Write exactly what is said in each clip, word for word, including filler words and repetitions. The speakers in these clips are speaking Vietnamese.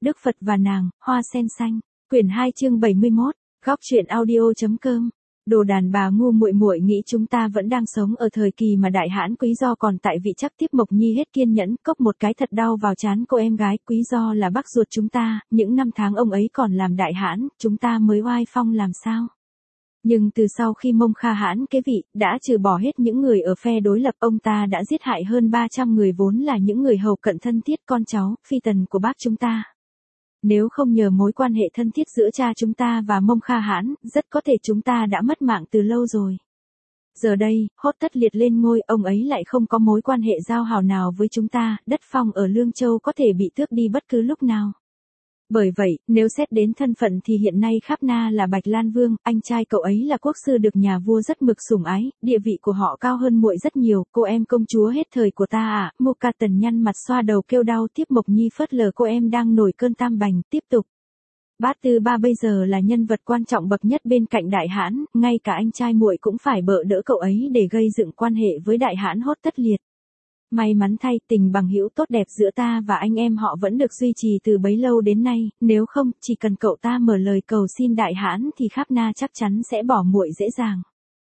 Đức Phật và nàng, hoa sen xanh. Quyển hai chương bảy mươi mốt, góc truyện audio.com. Đồ đàn bà ngu muội muội nghĩ chúng ta vẫn đang sống ở thời kỳ mà đại hãn Quý Do còn tại vị, chắc Tiếp Mộc Nhi hết kiên nhẫn, cốc một cái thật đau vào trán cô em gái. Quý Do là bác ruột chúng ta, những năm tháng ông ấy còn làm đại hãn, chúng ta mới oai phong làm sao. Nhưng từ sau khi Mông Kha Hãn kế vị, đã trừ bỏ hết những người ở phe đối lập, ông ta đã giết hại hơn ba trăm người vốn là những người hầu cận thân thiết, con cháu, phi tần của bác chúng ta. Nếu không nhờ mối quan hệ thân thiết giữa cha chúng ta và Mông Kha Hãn, rất có thể chúng ta đã mất mạng từ lâu rồi. Giờ đây, Hốt Tất Liệt lên ngôi, ông ấy lại không có mối quan hệ giao hảo nào với chúng ta, đất phong ở Lương Châu có thể bị tước đi bất cứ lúc nào. Bởi vậy, nếu xét đến thân phận thì hiện nay Kháp Na là Bạch Lan Vương, anh trai cậu ấy là quốc sư được nhà vua rất mực sủng ái, địa vị của họ cao hơn muội rất nhiều, cô em công chúa hết thời của ta à. Muka Tần nhăn mặt xoa đầu kêu đau. Tiếp Mộc Nhi phớt lờ cô em đang nổi cơn tam bành, tiếp tục. Bát Tư Ba bây giờ là nhân vật quan trọng bậc nhất bên cạnh đại hãn, ngay cả anh trai muội cũng phải bợ đỡ cậu ấy để gây dựng quan hệ với đại hãn Hốt Tất Liệt. May mắn thay, tình bằng hữu tốt đẹp giữa ta và anh em họ vẫn được duy trì từ bấy lâu đến nay, nếu không, chỉ cần cậu ta mở lời cầu xin đại hãn thì Kháp Na chắc chắn sẽ bỏ muội dễ dàng.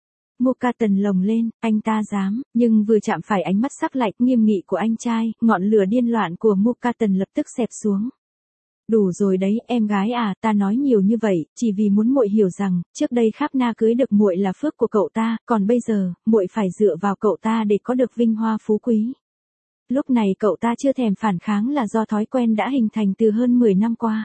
Muka Tần lồng lên, anh ta dám, nhưng vừa chạm phải ánh mắt sắc lạnh nghiêm nghị của anh trai, ngọn lửa điên loạn của Muka Tần lập tức xẹp xuống. Đủ rồi đấy, em gái à, ta nói nhiều như vậy, chỉ vì muốn muội hiểu rằng, trước đây Kháp Na cưới được muội là phước của cậu ta, còn bây giờ, muội phải dựa vào cậu ta để có được vinh hoa phú quý. Lúc này cậu ta chưa thèm phản kháng là do thói quen đã hình thành từ hơn mười năm qua.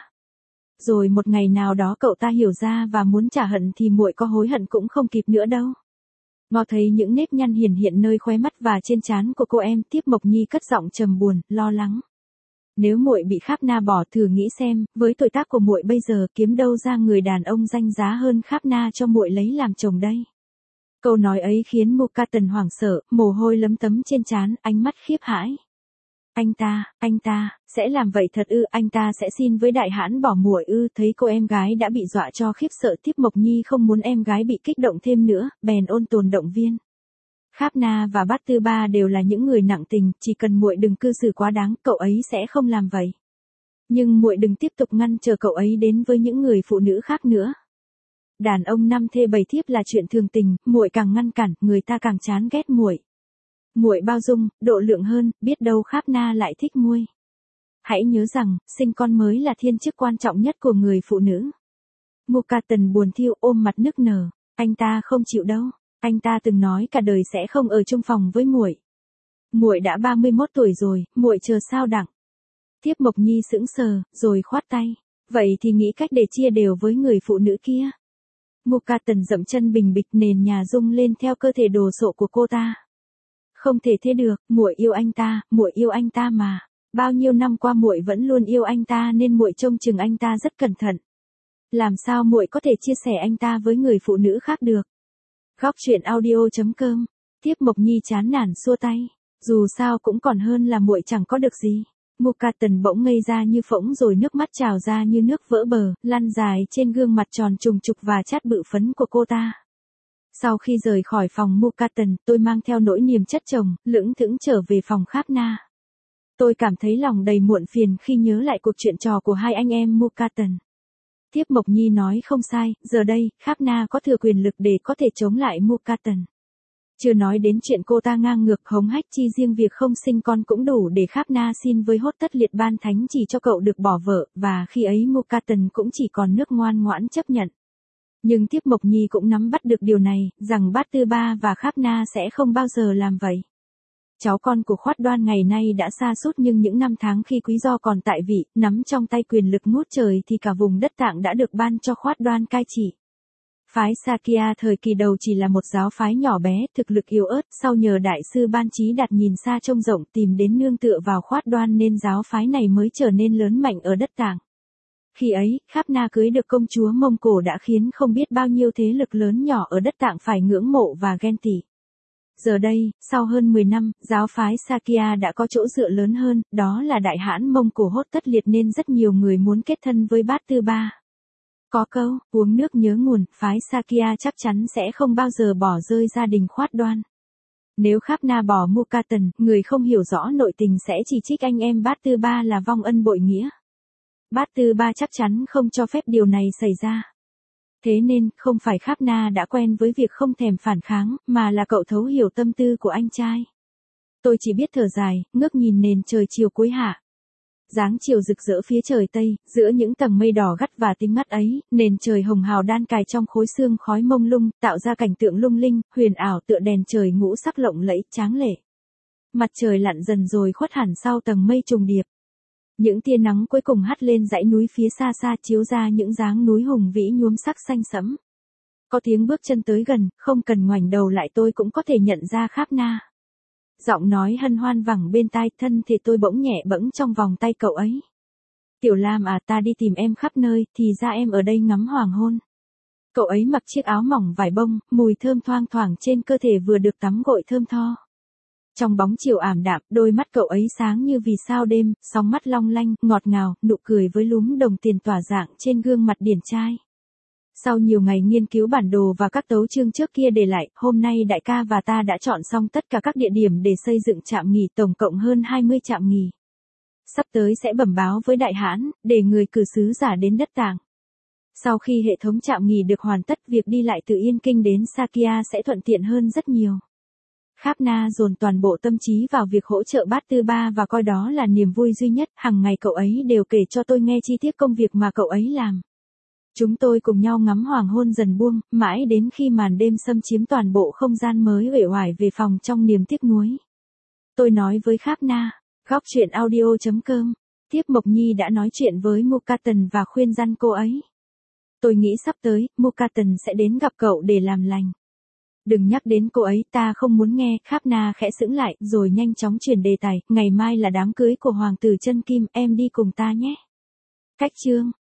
Rồi một ngày nào đó cậu ta hiểu ra và muốn trả hận thì muội có hối hận cũng không kịp nữa đâu. Ngó thấy những nếp nhăn hiển hiện nơi khóe mắt và trên trán của cô em, Tiếp Mộc Nhi cất giọng trầm buồn, lo lắng. Nếu muội bị Kháp Na bỏ, thử nghĩ xem, với tuổi tác của muội bây giờ kiếm đâu ra người đàn ông danh giá hơn Kháp Na cho muội lấy làm chồng đây. Câu nói ấy khiến Muka Tần hoảng sợ, mồ hôi lấm tấm trên trán, ánh mắt khiếp hãi. Anh ta, anh ta, sẽ làm vậy thật ư? Anh ta sẽ xin với đại hãn bỏ muội ư? Thấy cô em gái đã bị dọa cho khiếp sợ, Tiếp Mộc Nhi không muốn em gái bị kích động thêm nữa, bèn ôn tồn động viên. Kháp Na và Bát Tư Ba đều là những người nặng tình, chỉ cần muội đừng cư xử quá đáng, cậu ấy sẽ không làm vậy. Nhưng muội đừng tiếp tục ngăn trở cậu ấy đến với những người phụ nữ khác nữa. Đàn ông năm thê bảy thiếp là chuyện thường tình, muội càng ngăn cản, người ta càng chán ghét muội. Muội bao dung, độ lượng hơn, biết đâu Kháp Na lại thích muội. Hãy nhớ rằng, sinh con mới là thiên chức quan trọng nhất của người phụ nữ. Muka Tần buồn thiêu ôm mặt nức nở, anh ta không chịu đâu, anh ta từng nói cả đời sẽ không ở chung phòng với muội. Muội đã ba mươi mốt tuổi rồi, muội chờ sao đặng. Tiếp Mộc Nhi sững sờ, rồi khoát tay, vậy thì nghĩ cách để chia đều với người phụ nữ kia. Muka Tần dậm chân bình bịch, nền nhà rung lên theo cơ thể đồ sộ của cô ta. Không thể thế được, muội yêu anh ta, muội yêu anh ta mà. Bao nhiêu năm qua muội vẫn luôn yêu anh ta nên muội trông chừng anh ta rất cẩn thận. Làm sao muội có thể chia sẻ anh ta với người phụ nữ khác được? Góc truyện audio.com. Tiếp Mộc Nhi chán nản xua tay. Dù sao cũng còn hơn là muội chẳng có được gì. Muka Tần bỗng ngây ra như phỗng rồi nước mắt trào ra như nước vỡ bờ, lăn dài trên gương mặt tròn trùng trục và chát bự phấn của cô ta. Sau khi rời khỏi phòng Muka Tần, tôi mang theo nỗi niềm chất chồng, lững thững trở về phòng Kháp Na. Tôi cảm thấy lòng đầy muộn phiền khi nhớ lại cuộc chuyện trò của hai anh em Muka Tần. Tiếp Mộc Nhi nói không sai, giờ đây, Kháp Na có thừa quyền lực để có thể chống lại Muka Tần. Chưa nói đến chuyện cô ta ngang ngược hống hách, chi riêng việc không sinh con cũng đủ để Kháp Na xin với Hốt Tất Liệt ban thánh chỉ cho cậu được bỏ vợ, và khi ấy Muka Tần cũng chỉ còn nước ngoan ngoãn chấp nhận. Nhưng Tiếp Mộc Nhi cũng nắm bắt được điều này, rằng Bát Tư Ba và Kháp Na sẽ không bao giờ làm vậy. Cháu con của Khoát Đoan ngày nay đã sa sút, nhưng những năm tháng khi Quý Do còn tại vị, nắm trong tay quyền lực ngút trời thì cả vùng đất Tạng đã được ban cho Khoát Đoan cai trị. Phái Sakya thời kỳ đầu chỉ là một giáo phái nhỏ bé, thực lực yếu ớt, sau nhờ đại sư Ban Trí Đạt nhìn xa trông rộng tìm đến nương tựa vào Khoát Đoan nên giáo phái này mới trở nên lớn mạnh ở đất Tạng. Khi ấy, Kháp Na cưới được công chúa Mông Cổ đã khiến không biết bao nhiêu thế lực lớn nhỏ ở đất Tạng phải ngưỡng mộ và ghen tị. Giờ đây, sau hơn mười năm, giáo phái Sakya đã có chỗ dựa lớn hơn, đó là đại hãn Mông Cổ Hốt Tất Liệt nên rất nhiều người muốn kết thân với Bát Tư Ba. Có câu, uống nước nhớ nguồn, phái Sakya chắc chắn sẽ không bao giờ bỏ rơi gia đình Khoát Đoan. Nếu Kháp Na bỏ Muka Tần, người không hiểu rõ nội tình sẽ chỉ trích anh em Bát Tư Ba là vong ân bội nghĩa. Bát Tư Ba chắc chắn không cho phép điều này xảy ra. Thế nên, không phải Kháp Na đã quen với việc không thèm phản kháng, mà là cậu thấu hiểu tâm tư của anh trai. Tôi chỉ biết thở dài, ngước nhìn nền trời chiều cuối hạ. Dáng chiều rực rỡ phía trời Tây, giữa những tầng mây đỏ gắt và tinh ngắt ấy, nền trời hồng hào đan cài trong khối sương khói mông lung, tạo ra cảnh tượng lung linh, huyền ảo tựa đèn trời ngũ sắc lộng lẫy, tráng lệ. Mặt trời lặn dần rồi khuất hẳn sau tầng mây trùng điệp. Những tia nắng cuối cùng hắt lên dãy núi phía xa xa chiếu ra những dáng núi hùng vĩ nhuốm sắc xanh sẫm. Có tiếng bước chân tới gần, không cần ngoảnh đầu lại tôi cũng có thể nhận ra Kháp Na. Giọng nói hân hoan vẳng bên tai, thân thì tôi bỗng nhẹ bẫng trong vòng tay cậu ấy. Tiểu Lam à, ta đi tìm em khắp nơi, thì ra em ở đây ngắm hoàng hôn. Cậu ấy mặc chiếc áo mỏng vải bông, mùi thơm thoang thoảng trên cơ thể vừa được tắm gội thơm tho. Trong bóng chiều ảm đạm, đôi mắt cậu ấy sáng như vì sao đêm, sóng mắt long lanh, ngọt ngào, nụ cười với lúm đồng tiền tỏa rạng trên gương mặt điển trai. Sau nhiều ngày nghiên cứu bản đồ và các tấu chương trước kia để lại, hôm nay đại ca và ta đã chọn xong tất cả các địa điểm để xây dựng trạm nghỉ, tổng cộng hơn hai mươi trạm nghỉ. Sắp tới sẽ bẩm báo với đại hãn, để người cử sứ giả đến đất Tạng. Sau khi hệ thống trạm nghỉ được hoàn tất, việc đi lại từ Yên Kinh đến Sakya sẽ thuận tiện hơn rất nhiều. Kháp Na dồn toàn bộ tâm trí vào việc hỗ trợ Bát Tư Ba và coi đó là niềm vui duy nhất, hàng ngày cậu ấy đều kể cho tôi nghe chi tiết công việc mà cậu ấy làm. Chúng tôi cùng nhau ngắm hoàng hôn dần buông, mãi đến khi màn đêm xâm chiếm toàn bộ không gian mới uể oải về phòng trong niềm tiếc nuối. Tôi nói với Kháp Na, góc truyện audio chấm com, tiếp Mộc Nhi đã nói chuyện với Mukatan và khuyên răn cô ấy. Tôi nghĩ sắp tới, Mukatan sẽ đến gặp cậu để làm lành. Đừng nhắc đến cô ấy, ta không muốn nghe. Kháp Na khẽ sững lại, rồi nhanh chóng chuyển đề tài, ngày mai là đám cưới của Hoàng tử Chân Kim, em đi cùng ta nhé. Cách chương